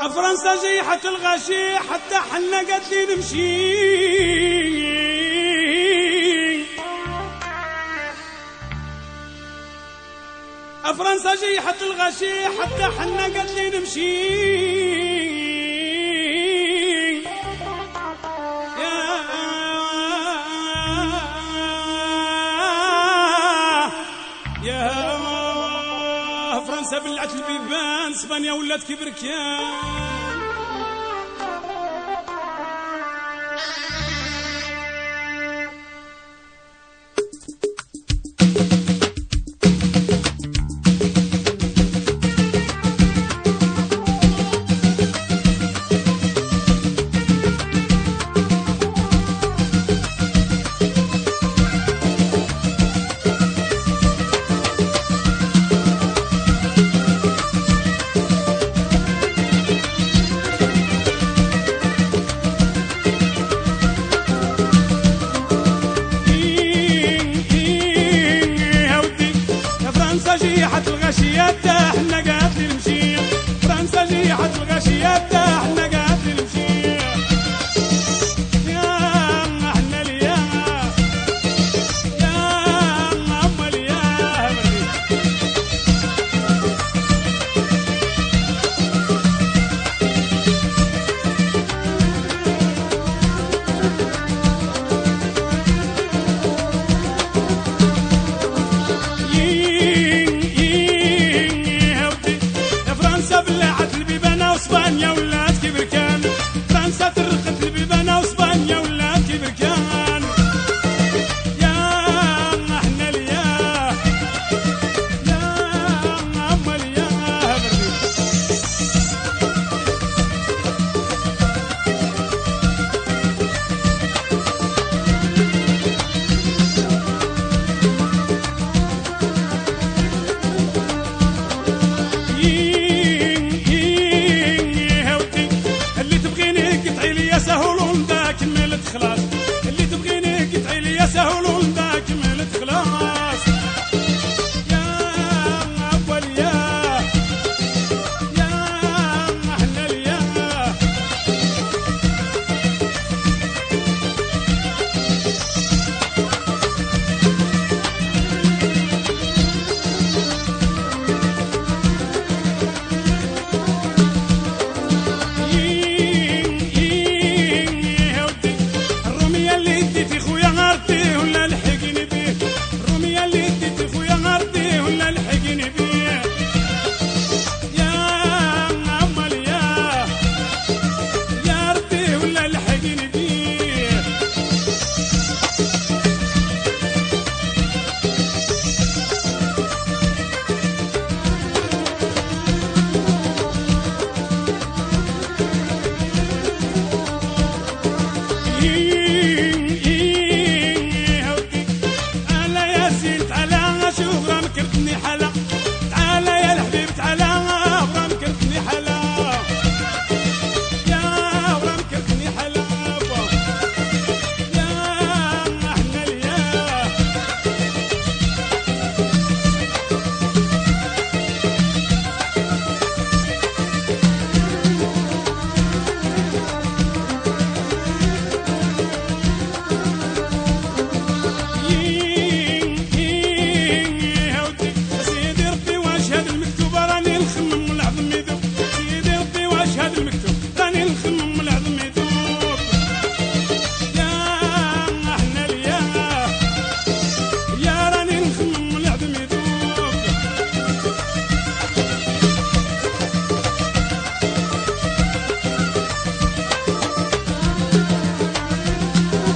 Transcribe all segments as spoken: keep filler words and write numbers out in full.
فرنسا جيحة الغاشي حتى حنا قالت لي نمشي. فرنسا جيحة الغاشي حتى حنا قالت لي نمشي. يا يا فرنسا بلعت البيبان، اسبانيا ولات كبركان. جيحة الغشيات احنا قاعد نمشي. فرنسا جيحة الغشيات احنا قاعد نمشي. يا احنا ليا يا ام ليا بلعت البيبان واسبانيا ولات كبركان. فرنسا ترقت البيبان واسبانيا ولات كبركان. يا احنا ليا يا ام ليا سهولون ذاك ملت خلاص. اللي تبغيني قطعي لي سهولون ذاك ملت خلاص. يا اول يا يا احنا ليا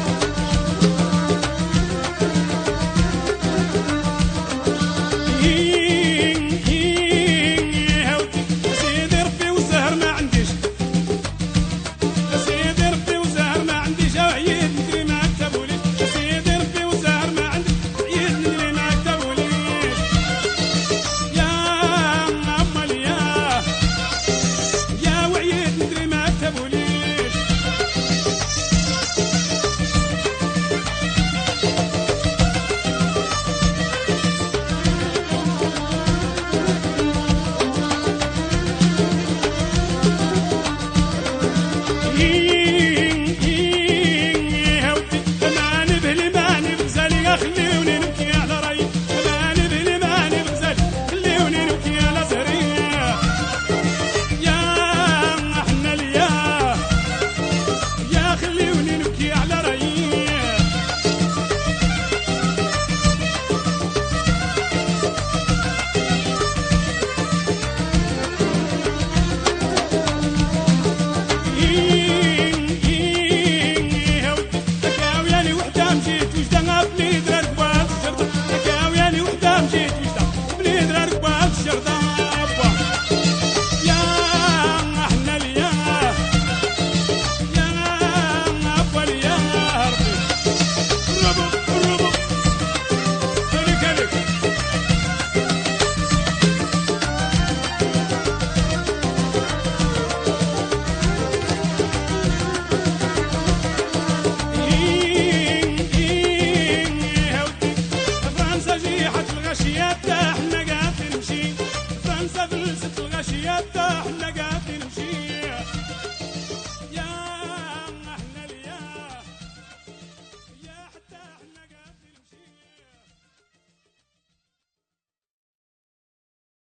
he